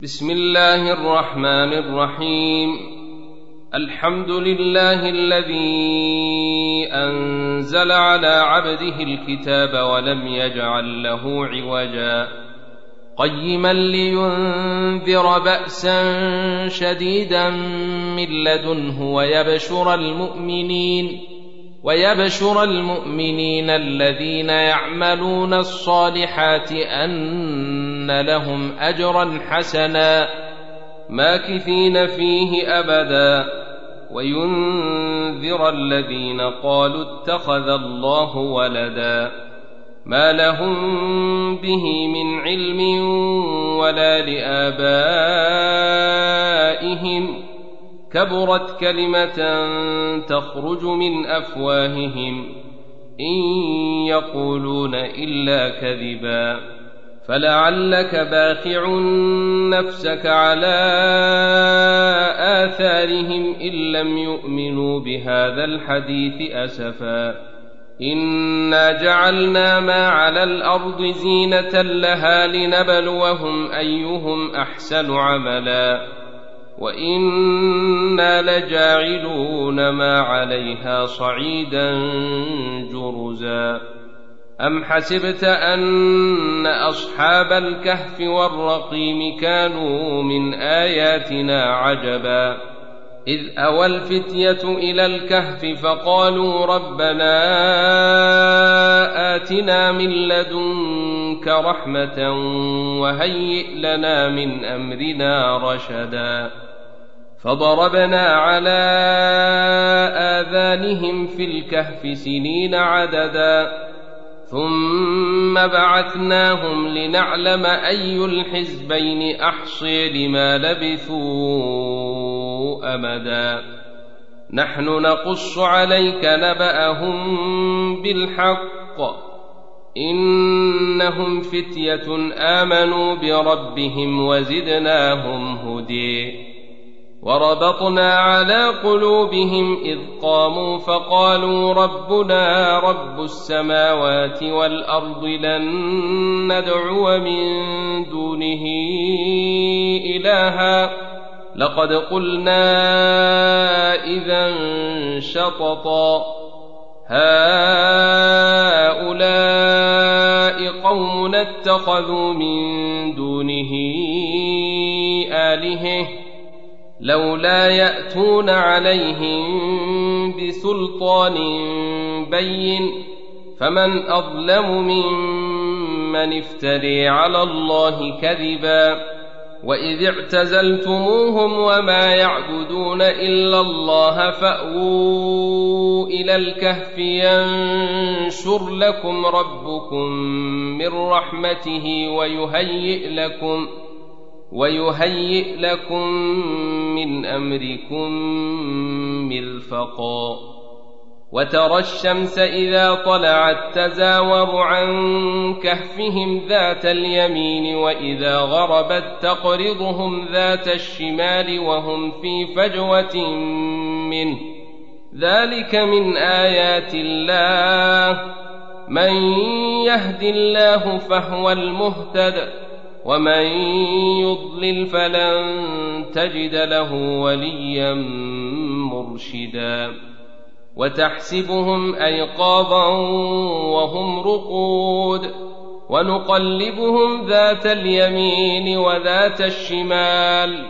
بسم الله الرحمن الرحيم. الحمد لله الذي أنزل على عبده الكتاب ولم يجعل له عوجا قيما لينذر بأسا شديدا من لدنه ويبشر المؤمنين الذين يعملون الصالحات أن لهم أجرا حسنا ماكثين فيه أبدا وينذر الذين قالوا اتخذ الله ولدا ما لهم به من علم ولا لآبائهم كبرت كلمة تخرج من أفواههم إن يقولون إلا كذبا فلعلك باخع نفسك على آثارهم إن لم يؤمنوا بهذا الحديث أسفا إنا جعلنا ما على الأرض زينة لها لنبلوهم أيهم أحسن عملا وإنا لجاعلون ما عليها صعيدا جرزا أم حسبت أن أصحاب الكهف والرقيم كانوا من آياتنا عجبا إذ أوى الفتية إلى الكهف فقالوا ربنا آتنا من لدنك رحمة وهيئ لنا من أمرنا رشدا فضربنا على آذانهم في الكهف سنين عددا ثم بعثناهم لنعلم أي الحزبين أحصي لما لبثوا أمدا نحن نقص عليك نبأهم بالحق إنهم فتية آمنوا بربهم وزدناهم هدى وربطنا على قلوبهم إذ قاموا فقالوا ربنا رب السماوات والأرض لن ندعو من دونه إلها لقد قلنا إذا شططا هؤلاء قوم اتخذوا من دونه آلهة لولا يأتون عليهم بسلطان بين فمن أظلم ممن افتري على الله كذبا وإذ اعتزلتموهم وما يعبدون إلا الله فأووا إلى الكهف ينشر لكم ربكم من رحمته ويهيئ لكم من أمركم مرفقا وترى الشمس إذا طلعت تزاور عن كهفهم ذات اليمين وإذا غربت تقرضهم ذات الشمال وهم في فجوة منه ذلك من آيات الله من يهد الله فهو المهتد ومن يضلل فلن تجد له وليا مرشدا وتحسبهم أيقاظا وهم رقود ونقلبهم ذات اليمين وذات الشمال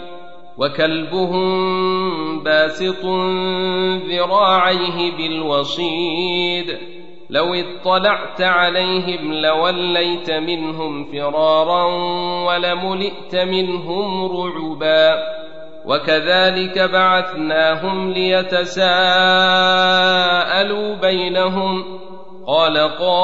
وكلبهم باسط ذراعيه بالوصيد لو اطلعت عليهم لوليت منهم فرارا ولملئت منهم رعبا وكذلك بعثناهم ليتساءلوا بينهم قال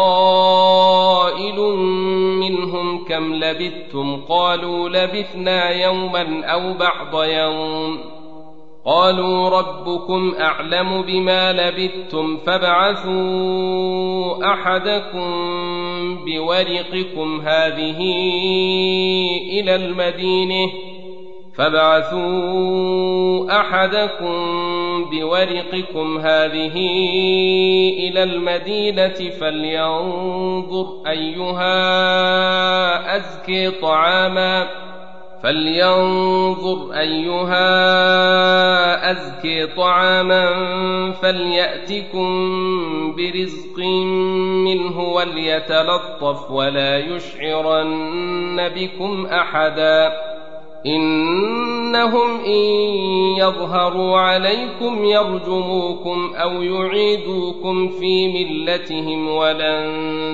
قائل منهم كم لبثتم قالوا لبثنا يوما أو بعض يوم قالوا ربكم أعلم بما لبثتم فابعثوا أحدكم بورقكم هذه إلى المدينة فلينظر أيها أزكي طعاما فلينظر أيها أزكي طعاما فليأتكم برزق منه وليتلطف ولا يشعرن بكم أحدا إنهم إن يظهروا عليكم يرجموكم أو يعيدوكم في ملتهم ولن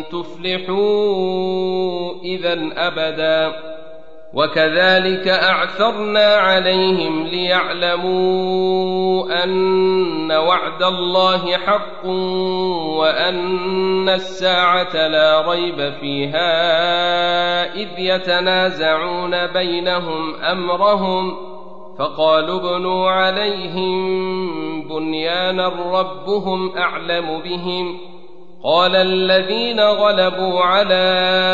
تفلحوا إذا أبدا وكذلك أعثرنا عليهم ليعلموا أن وعد الله حق وأن الساعة لا ريب فيها إذ يتنازعون بينهم أمرهم فقالوا ابنوا عليهم بنيانا ربهم أعلم بهم قال الذين غلبوا على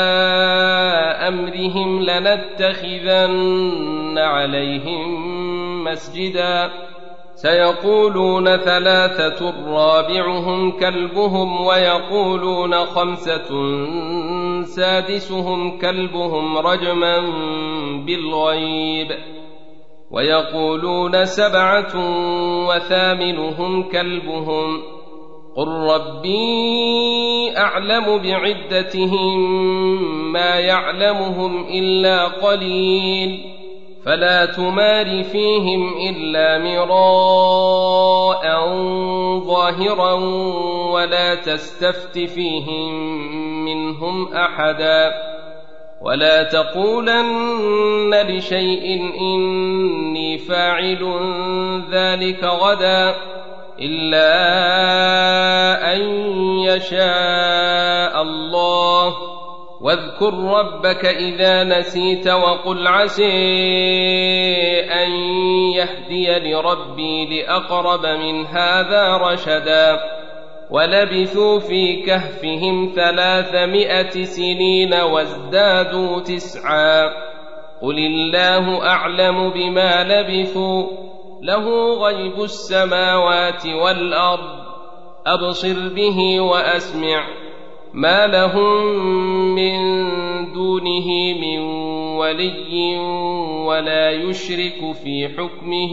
أمرهم لنتخذن عليهم مسجدا سيقولون ثلاثة رابعهم كلبهم ويقولون خمسة سادسهم كلبهم رجما بالغيب ويقولون سبعة وثامنهم كلبهم قل ربي أعلم بعدتهم ما يعلمهم إلا قليل فلا تمار فيهم إلا مراء ظاهرا ولا تستفت فيهم منهم أحدا ولا تقولن لشيء إني فاعل ذلك غدا إلا أن يشاء الله واذكر ربك إذا نسيت وقل عسى أن يهدي لربي لأقرب من هذا رشدا ولبثوا في كهفهم 300 سنين وازدادوا 9 قل الله أعلم بما لبثوا له غيب السماوات والأرض أبصر به وأسمع ما لهم من دونه من ولي ولا يشرك في حكمه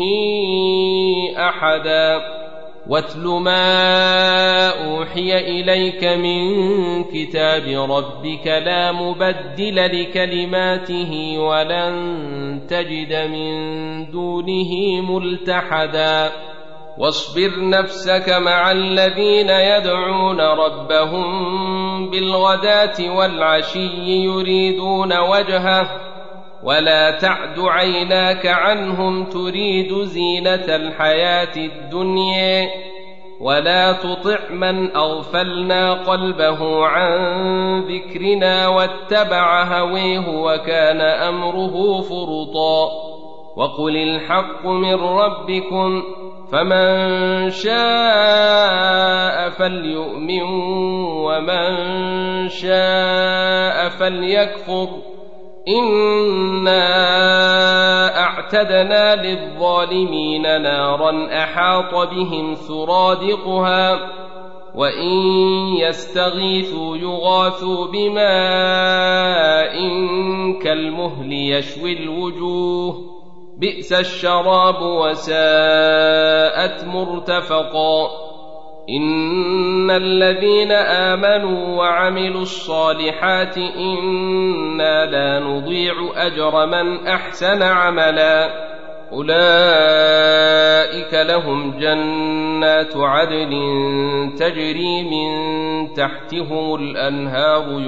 أحدا واتل ما أوحي إليك من كتاب ربك لا مبدل لكلماته ولن تجد من دونه ملتحدا واصبر نفسك مع الذين يدعون ربهم بالغداة والعشي يريدون وجهه ولا تعد عيناك عنهم تريد زينة الحياة الدنيا ولا تطع من أغفلنا قلبه عن ذكرنا واتبع هويه وكان أمره فرطا وقل الحق من ربكم فمن شاء فليؤمن ومن شاء فليكفر إنا أعتدنا للظالمين نارا أحاط بهم سرادقها وإن يستغيثوا يغاثوا بماء كالمهل يشوي الوجوه بئس الشراب وساءت مرتفقا إن الذين آمنوا وعملوا الصالحات إنا لا نضيع أجر من أحسن عملا أولئك لهم جنات عدن تجري من تحتهم الأنهار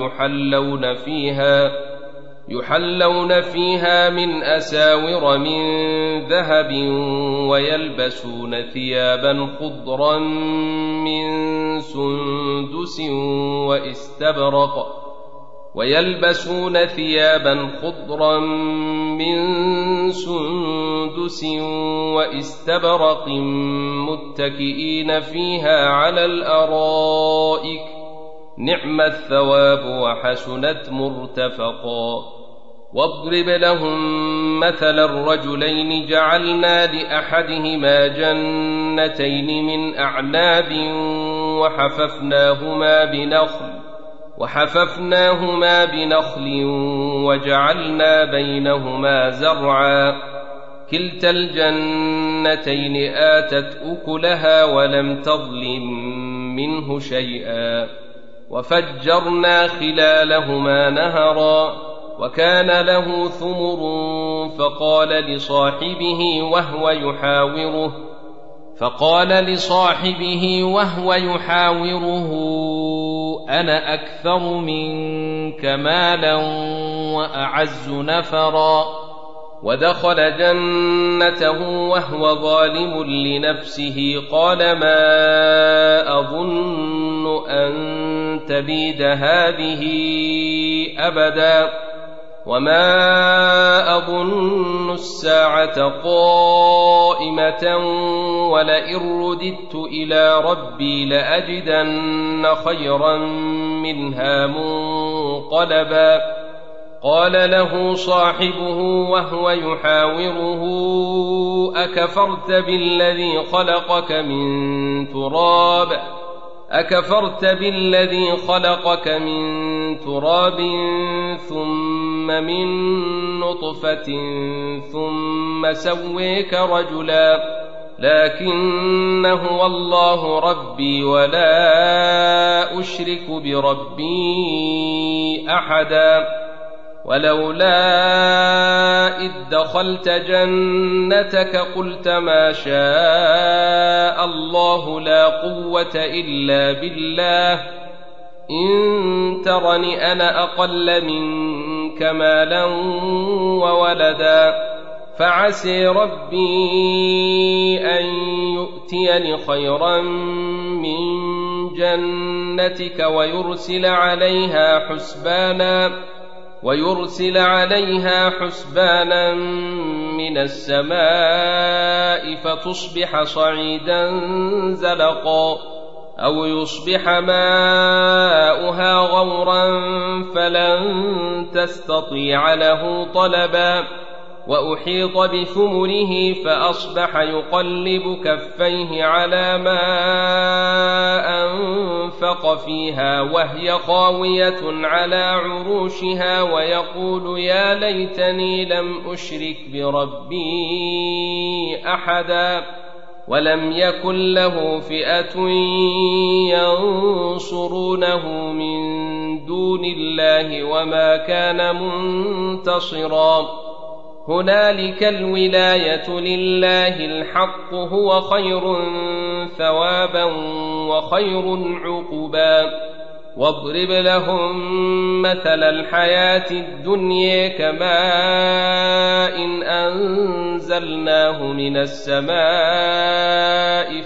يحلون فيها من أساور من ذهب ويلبسون ثيابا خضرا من سندس واستبرق متكئين فيها على الأرائك نعم الثواب وحسنت مرتفقا واضرب لهم مثل الرجلين جعلنا لأحدهما جنتين من أعناب وحففناهما بنخل وحففناهما بنخل وجعلنا بينهما زرعا كلتا الجنتين آتت أكلها ولم تظلم منه شيئا وفجرنا خلالهما نهرا وكان له ثمر فقال لصاحبه وهو يحاوره أنا أكثر منك مالا وأعز نفرا ودخل جنته وهو ظالم لنفسه قال ما أظن أن تبيد هذه أبدا وما أظن الساعة قائمة ولئن رددت إلى ربي لأجدن خيرا منها منقلبا قال له صاحبه وهو يحاوره أكفرت بالذي خلقك من تراب ثم من نطفة ثم سويك رجلا لكن هو الله ربي ولا أشرك بربي أحدا ولولا إذ دخلت جنتك قلت ما شاء الله لا قوة إلا بالله إن ترني أنا أقل منك مالا وولدا فعسى ربي أن يؤتيني خيرا من جنتك ويرسل عليها حسبانا من السماء فتصبح صعيدا زلقا أو يصبح ماؤها غورا فلن تستطيع له طلبا وأحيط بثمره فأصبح يقلب كفيه على ما أنفق فيها وهي خاوية على عروشها ويقول يا ليتني لم أشرك بربي أحدا ولم يكن له فئة ينصرونه من دون الله وما كان منتصرا هنالك الولاية لله الحق هو خير ثوابا وخير عقبا واضرب لهم مثل الحياة الدنيا كماء أنزلناه من السماء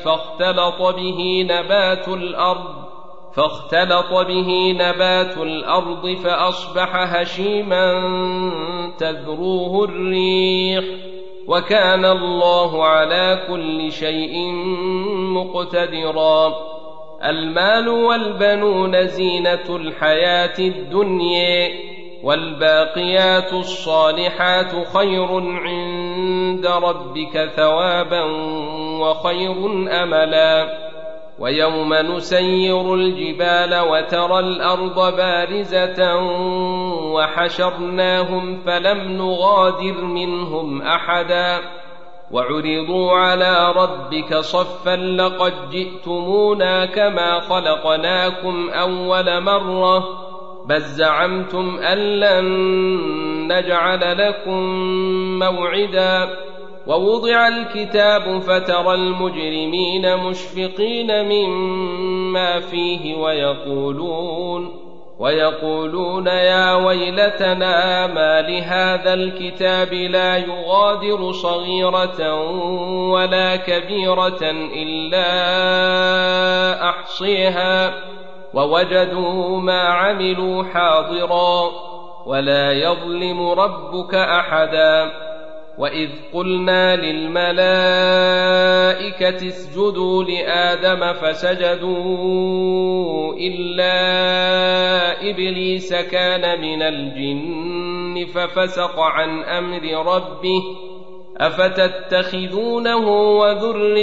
فاختلط به نبات الأرض فأصبح هشيما تذروه الريح وكان الله على كل شيء مقتدرا المال والبنون زينة الحياة الدنيا والباقيات الصالحات خير عند ربك ثوابا وخير أملا ويوم نسير الجبال وترى الأرض بارزة وحشرناهم فلم نغادر منهم أحدا وعرضوا على ربك صفا لقد جئتمونا كما خلقناكم أول مرة بل زعمتم أن لن نجعل لكم موعدا ووضع الكتاب فترى المجرمين مشفقين مما فيه ويقولون يا ويلتنا ما لهذا الكتاب لا يغادر صغيرة ولا كبيرة إلا أحصيها ووجدوا ما عملوا حاضرا ولا يظلم ربك أحدا وإذ قلنا للملائكة اسجدوا لآدم فسجدوا إلا إبليس كان من الجن ففسق عن أمر ربه أفتتخذونه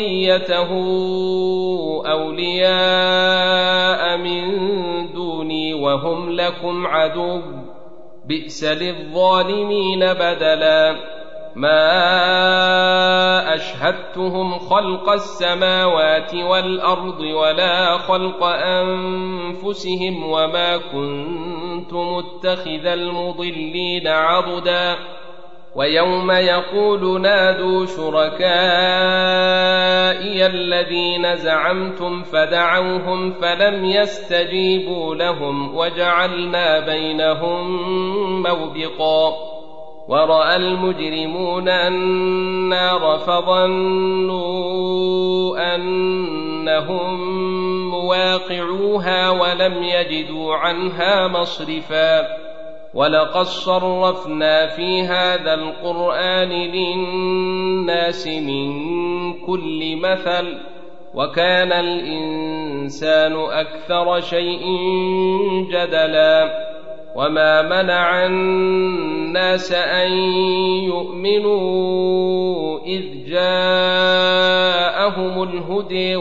وذريته أولياء من دوني وهم لكم عدو بئس للظالمين بدلا ما أشهدتهم خلق السماوات والأرض ولا خلق أنفسهم وما كنت متخذ المضلين عضدا ويوم يقول نادوا شركائي الذين زعمتم فدعوهم فلم يستجيبوا لهم وجعلنا بينهم موبقا ورأى المجرمون النار فظنوا أنهم مواقعوها ولم يجدوا عنها مصرفا ولقد صرفنا في هذا القرآن للناس من كل مثل وكان الإنسان أكثر شيء جدلا وما منع الناس أن يؤمنوا إذ جاءهم الهدى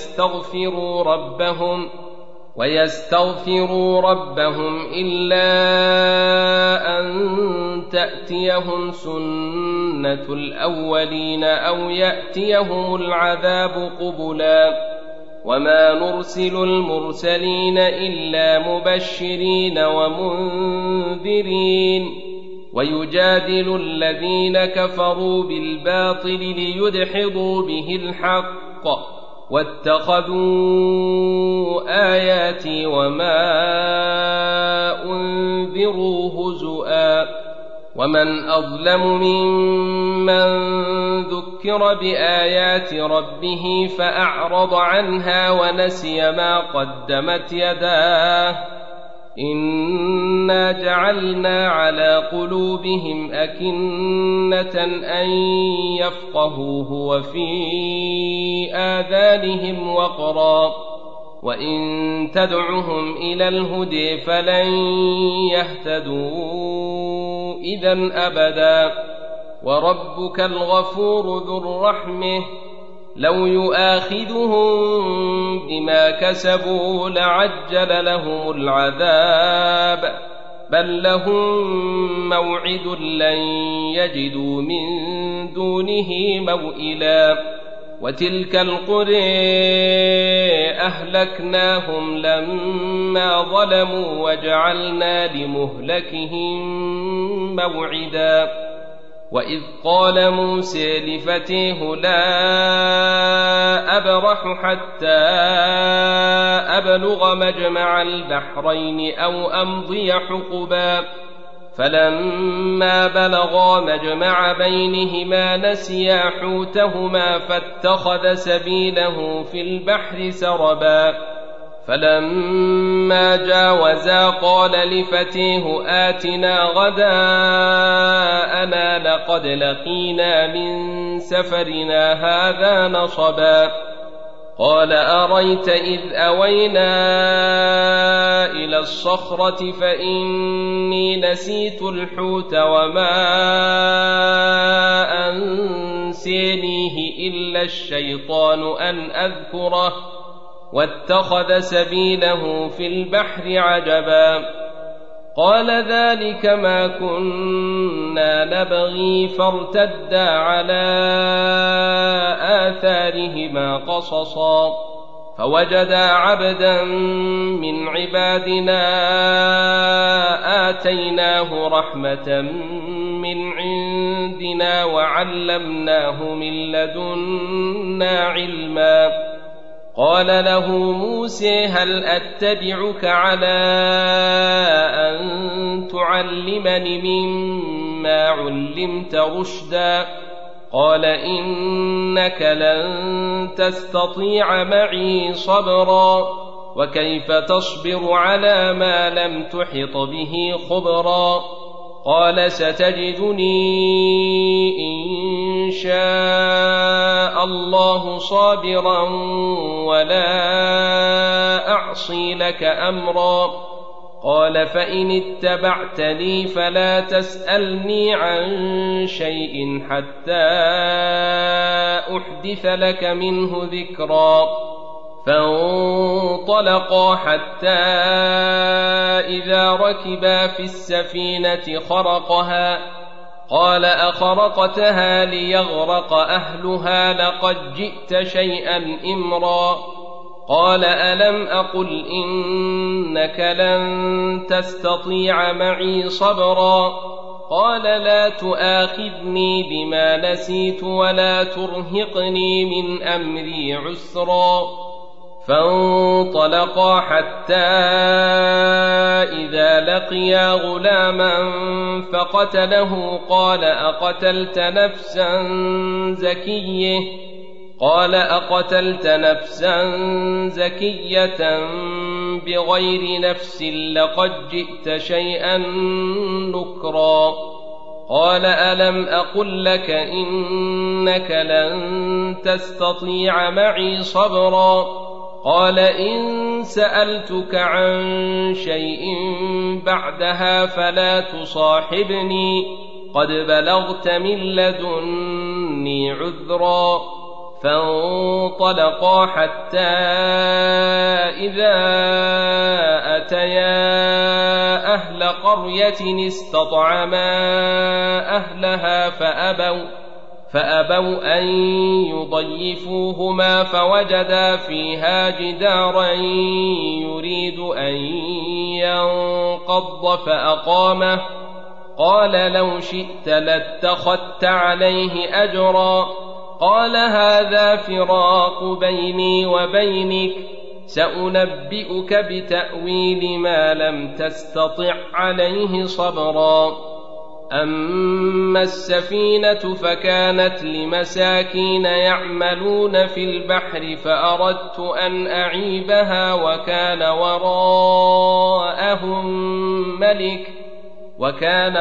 ويستغفروا ربهم إلا أن تأتيهم سنة الأولين أو يأتيهم العذاب قبلا وما نرسل المرسلين إلا مبشرين ومنذرين ويجادل الذين كفروا بالباطل ليدحضوا به الحق واتخذوا آياتي وما أنذروا هزؤا ومن أظلم ممن ذكر بآيات ربه فأعرض عنها ونسي ما قدمت يداه إنا جعلنا على قلوبهم أكنة أن يفقهوه وفي آذانهم وقرا وإن تدعهم إلى الهدى فلن يهتدوا إذا أبدا وربك الغفور ذو الرحمة لو يؤاخذهم بما كسبوا لعجل لهم العذاب بل لهم موعد لن يجدوا من دونه موئلا وتلك القرى أهلكناهم لما ظلموا وجعلنا لمهلكهم موعدا وإذ قال موسى لفتيه لا أبرح حتى أبلغ مجمع البحرين أو أمضي حقبا فلما بلغا مجمع بينهما نسيا حوتهما فاتخذ سبيله في البحر سربا فلما جاوزا قال لفتيه آتنا غداءنا لقد لقينا من سفرنا هذا نصبا قال أريت إذ أوينا إلى الصخرة فإني نسيت الحوت وما أنسانيه إلا الشيطان أن أذكره واتخذ سبيله في البحر عجبا قال ذلك ما كنا نبغي فارتدا على آثارهما قصصا فوجدا عبدا من عبادنا آتيناه رحمة من عندنا وعلمناه من لدنا علما قال له موسى هل أتبعك على أن تعلمني مما علمت رشدا قال إنك لن تستطيع معي صبرا وكيف تصبر على ما لم تحط به خبرا قال ستجدني إن شاء الله صابرا ولا أعصي لك أمرا قال فإن اتبعتني فلا تسألني عن شيء حتى أحدث لك منه ذكرا فانطلقا حتى إذا ركبا في السفينة خرقها قال أخرقتها ليغرق أهلها لقد جئت شيئا إمرا قال ألم أقل إنك لن تستطيع معي صبرا قال لا تؤاخذني بما نسيت ولا ترهقني من أمري عسرا فانطلقا حتى إذا لقيا غلاما فقتله قال أقتلت نفسا زكية بغير نفس لقد جئت شيئا نكرا قال ألم أقل لك إنك لن تستطيع معي صبرا قال إن سألتك عن شيء بعدها فلا تصاحبني قد بلغت من لدني عذرا فانطلقا حتى إذا أتيا أهل قرية استطعما أهلها فأبوا أن يضيفوهما فوجدا فيها جدارا يريد أن ينقض فأقامه قال لو شئت لاتخذت عليه أجرا قال هذا فراق بيني وبينك سأنبئك بتأويل ما لم تستطع عليه صبرا أما السفينة فكانت لمساكين يعملون في البحر فأردت أن أعيبها وكان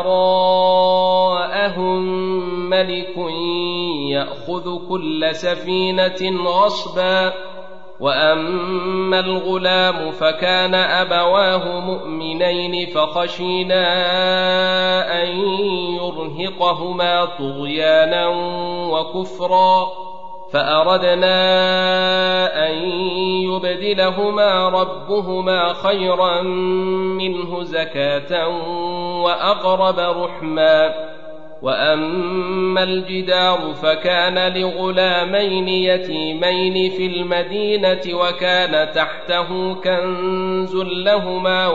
وراءهم ملك يأخذ كل سفينة غصبا وأما الغلام فكان أبواه مؤمنين فخشينا أن يرهقهما طغيانا وكفرا فأردنا أن يبدلهما ربهما خيرا منه زكاة وأقرب رحما وأما الجدار فكان لغلامين يتيمين في المدينة وكان تحته كنز لهما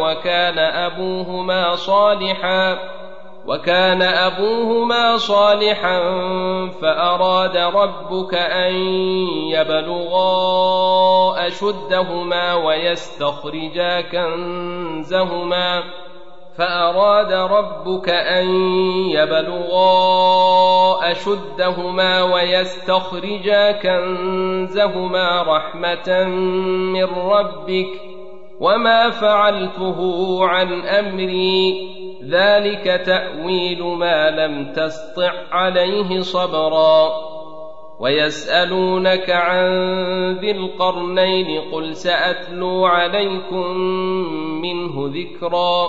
وكان أبوهما صالحا فأراد ربك أن يبلغا أشدهما ويستخرجا كنزهما رحمة من ربك وما فعلته عن أمري ذلك تأويل ما لم تسطع عليه صبرا ويسألونك عن ذي القرنين قل سأتلو عليكم منه ذكرا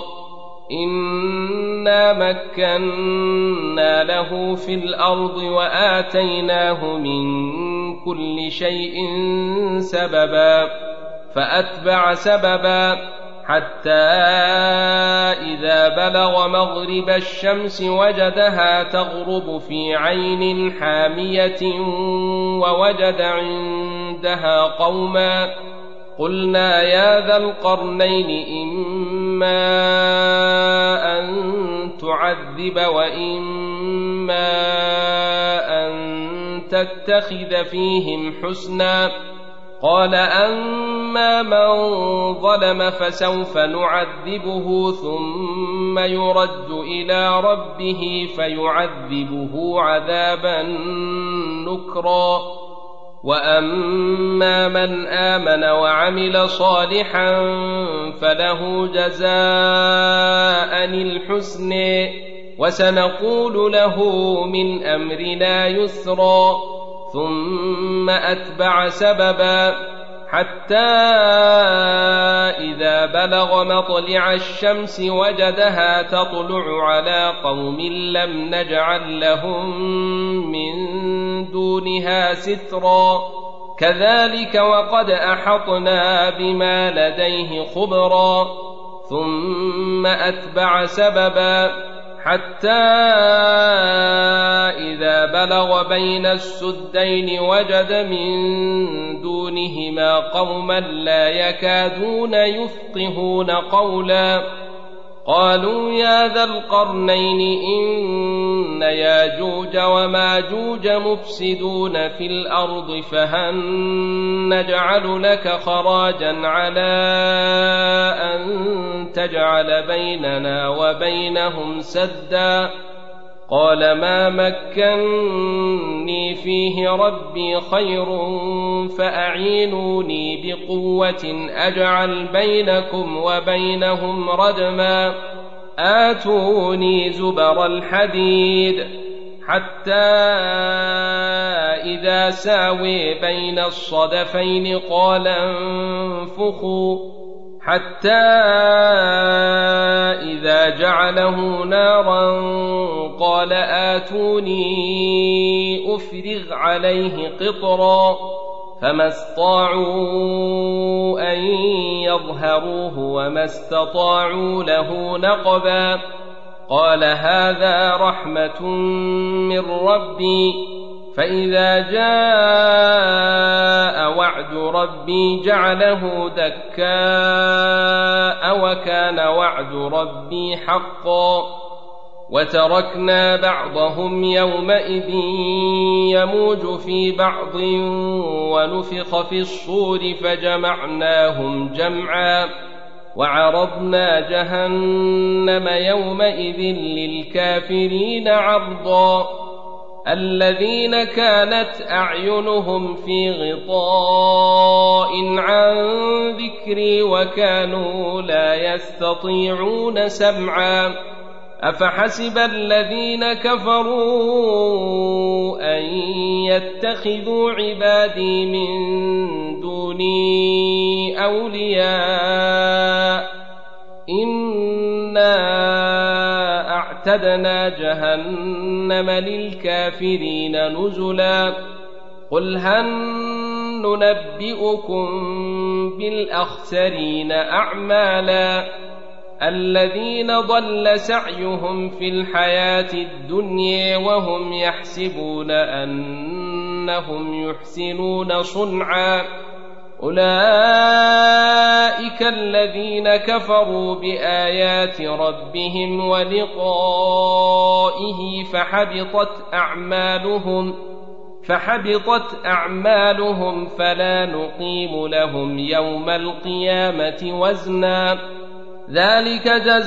إنا مكنا له في الأرض وآتيناه من كل شيء سببا فأتبع سببا حتى إذا بلغ مغرب الشمس وجدها تغرب في عين حامية ووجد عندها قوما قلنا يا ذا القرنين إما أن تعذب وإما أن تتخذ فيهم حسنا قال أما من ظلم فسوف نعذبه ثم يرد إلى ربه فيعذبه عذابا نكرا وأما من آمن وعمل صالحا فله جزاء الحسن وسنقول له من أمرنا يسرا ثم أتبع سببا حتى إذا بلغ مطلع الشمس وجدها تطلع على قوم لم نجعل لهم من دونها سترا كذلك وقد أحطنا بما لديه خبرا ثم أتبع سببا حتى إذا بلغ بين السدين وجد من دونهما قوما لا يكادون يفقهون قولا قالوا يا ذا القرنين إن ياجوج وماجوج مفسدون في الأرض فهل نجعل لك خراجا على أن تجعل بيننا وبينهم سدا قال ما مكني فيه ربي خير فأعينوني بقوة أجعل بينكم وبينهم ردما آتوني زبر الحديد حتى إذا ساوي بين الصدفين قال انفخوا حتى إذا جعله نارا قال آتوني أفرغ عليه قطرا فما استطاعوا أن يظهروه وما استطاعوا له نقبا قال هذا رحمة من ربي فإذا جاء وعد ربي جعله دكاء وكان وعد ربي حقا وتركنا بعضهم يومئذ يموج في بعض ونفخ في الصور فجمعناهم جمعا وعرضنا جهنم يومئذ للكافرين عرضا الذين كانت أعينهم في غطاء عن ذكري وكانوا لا يستطيعون سمعا أفحسب الذين كفروا أن يتخذوا عبادي من دوني أولياء إنا أعتدنا جهنم للكافرين نزلا قل هل ننبئكم بالأخسرين أعمالا الذين ضل سعيهم في الحياة الدنيا وهم يحسبون أنهم يحسنون صنعا أولئك الذين كفروا بآيات ربهم ولقائه فحبطت أعمالهم فلا نقيم لهم يوم القيامة وزنا ذلك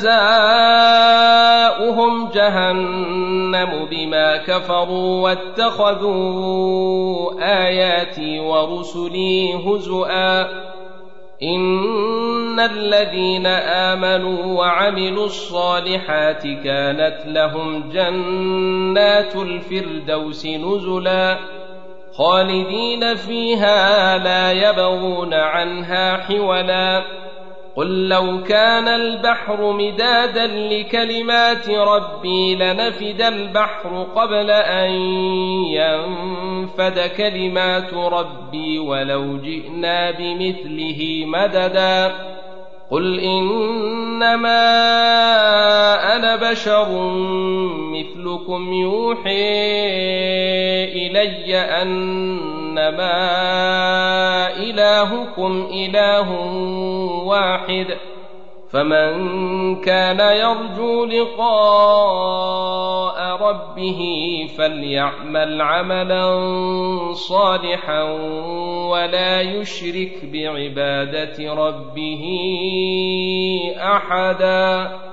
جزاؤهم جهنم بما كفروا واتخذوا آياتي ورسلي هزؤا إن الذين آمنوا وعملوا الصالحات كانت لهم جنات الفردوس نزلا خالدين فيها لا يبغون عنها حولا قل لو كان البحر مدادا لكلمات ربي لنفد البحر قبل أن ينفد كلمات ربي ولو جئنا بمثله مددا قل إنما أنا بشر مثلكم يوحي إلي أنما إلهكم إله واحد فمن كان يرجو لقاء ربه فليعمل عملا صالحا ولا يشرك بعبادة ربه أحدا.